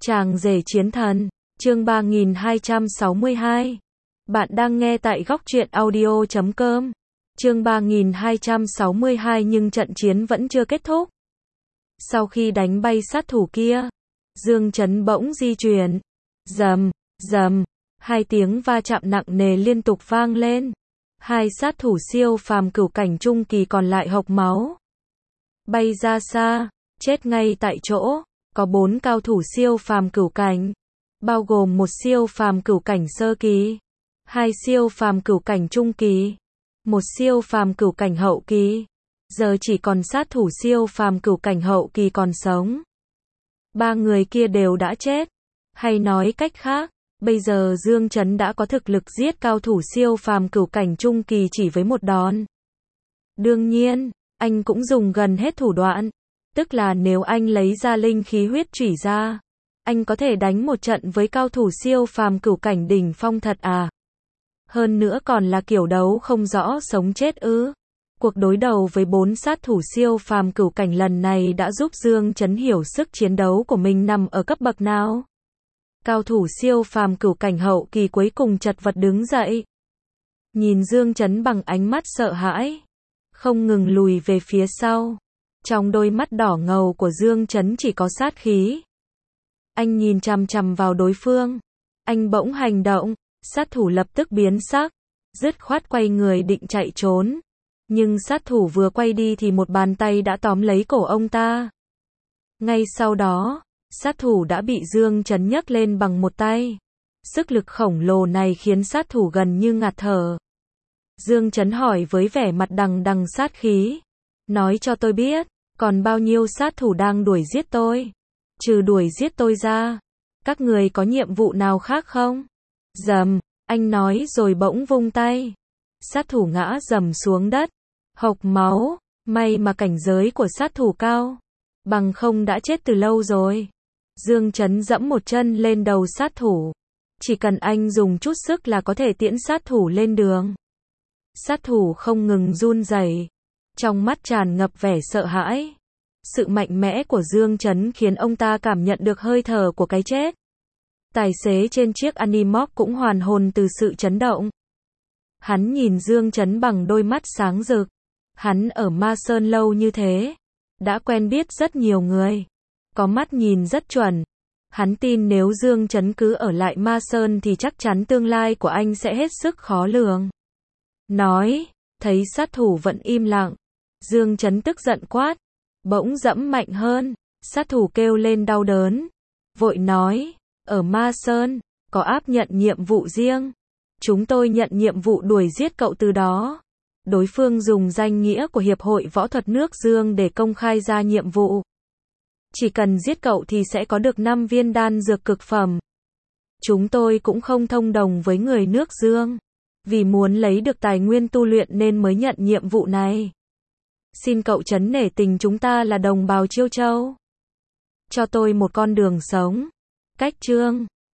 Chàng rể chiến thần, chương 3262. Bạn đang nghe tại góc truyện audio.com. Chương 3262 nhưng trận chiến vẫn chưa kết thúc. Sau khi đánh bay sát thủ kia, Dương Chấn bỗng di chuyển. Rầm, rầm, hai tiếng va chạm nặng nề liên tục vang lên. Hai sát thủ siêu phàm cửu cảnh trung kỳ còn lại hộc máu. Bay ra xa, chết ngay tại chỗ. Có 4 cao thủ siêu phàm cửu cảnh, bao gồm một siêu phàm cửu cảnh sơ kỳ, 2 siêu phàm cửu cảnh trung kỳ, một siêu phàm cửu cảnh hậu kỳ. Giờ chỉ còn sát thủ siêu phàm cửu cảnh hậu kỳ còn sống. 3 người kia đều đã chết. Hay nói cách khác, bây giờ Dương Chấn đã có thực lực giết cao thủ siêu phàm cửu cảnh trung kỳ chỉ với một đòn. Đương nhiên, anh cũng dùng gần hết thủ đoạn. Tức là nếu anh lấy ra linh khí huyết chủy ra, anh có thể đánh một trận với cao thủ siêu phàm cửu cảnh đỉnh phong thật à? Hơn nữa còn là kiểu đấu không rõ sống chết ư? Cuộc đối đầu với 4 sát thủ siêu phàm cửu cảnh lần này đã giúp Dương Chấn hiểu sức chiến đấu của mình nằm ở cấp bậc nào. Cao thủ siêu phàm cửu cảnh hậu kỳ cuối cùng chật vật đứng dậy, nhìn Dương Chấn bằng ánh mắt sợ hãi, không ngừng lùi về phía sau. Trong đôi mắt đỏ ngầu của Dương Chấn chỉ có sát khí. Anh nhìn chằm chằm vào đối phương. Anh bỗng hành động, sát thủ lập tức biến sắc, dứt khoát quay người định chạy trốn. Nhưng sát thủ vừa quay đi thì một bàn tay đã tóm lấy cổ ông ta. Ngay sau đó, sát thủ đã bị Dương Chấn nhấc lên bằng một tay. Sức lực khổng lồ này khiến sát thủ gần như ngạt thở. Dương Chấn hỏi với vẻ mặt đằng đằng sát khí. Nói cho tôi biết, còn bao nhiêu sát thủ đang đuổi giết tôi? Trừ đuổi giết tôi ra, các người có nhiệm vụ nào khác không? Rầm, anh nói rồi bỗng vung tay. Sát thủ ngã rầm xuống đất, hộc máu. May mà cảnh giới của sát thủ cao, bằng không đã chết từ lâu rồi. Dương Chấn dẫm một chân lên đầu sát thủ. Chỉ cần anh dùng chút sức là có thể tiễn sát thủ lên đường. Sát thủ không ngừng run rẩy, trong mắt tràn ngập vẻ sợ hãi. Sự mạnh mẽ của Dương Chấn khiến ông ta cảm nhận được hơi thở của cái chết. Tài xế trên chiếc Animoc cũng hoàn hồn từ sự chấn động. Hắn nhìn Dương Chấn bằng đôi mắt sáng rực. Hắn ở Ma Sơn lâu như thế, đã quen biết rất nhiều người, có mắt nhìn rất chuẩn. Hắn tin nếu Dương Chấn cứ ở lại Ma Sơn thì chắc chắn tương lai của anh sẽ hết sức khó lường. Nói, thấy sát thủ vẫn im lặng, Dương Chấn tức giận quát, bỗng dẫm mạnh hơn. Sát thủ kêu lên đau đớn, vội nói, ở Ma Sơn, có áp nhận nhiệm vụ riêng. Chúng tôi nhận nhiệm vụ đuổi giết cậu từ đó. Đối phương dùng danh nghĩa của Hiệp hội Võ thuật nước Dương để công khai ra nhiệm vụ. Chỉ cần giết cậu thì sẽ có được 5 viên đan dược cực phẩm. Chúng tôi cũng không thông đồng với người nước Dương, vì muốn lấy được tài nguyên tu luyện nên mới nhận nhiệm vụ này. Xin cậu trấn nể tình chúng ta là đồng bào Chiêu Châu, cho tôi một con đường sống. Cách chương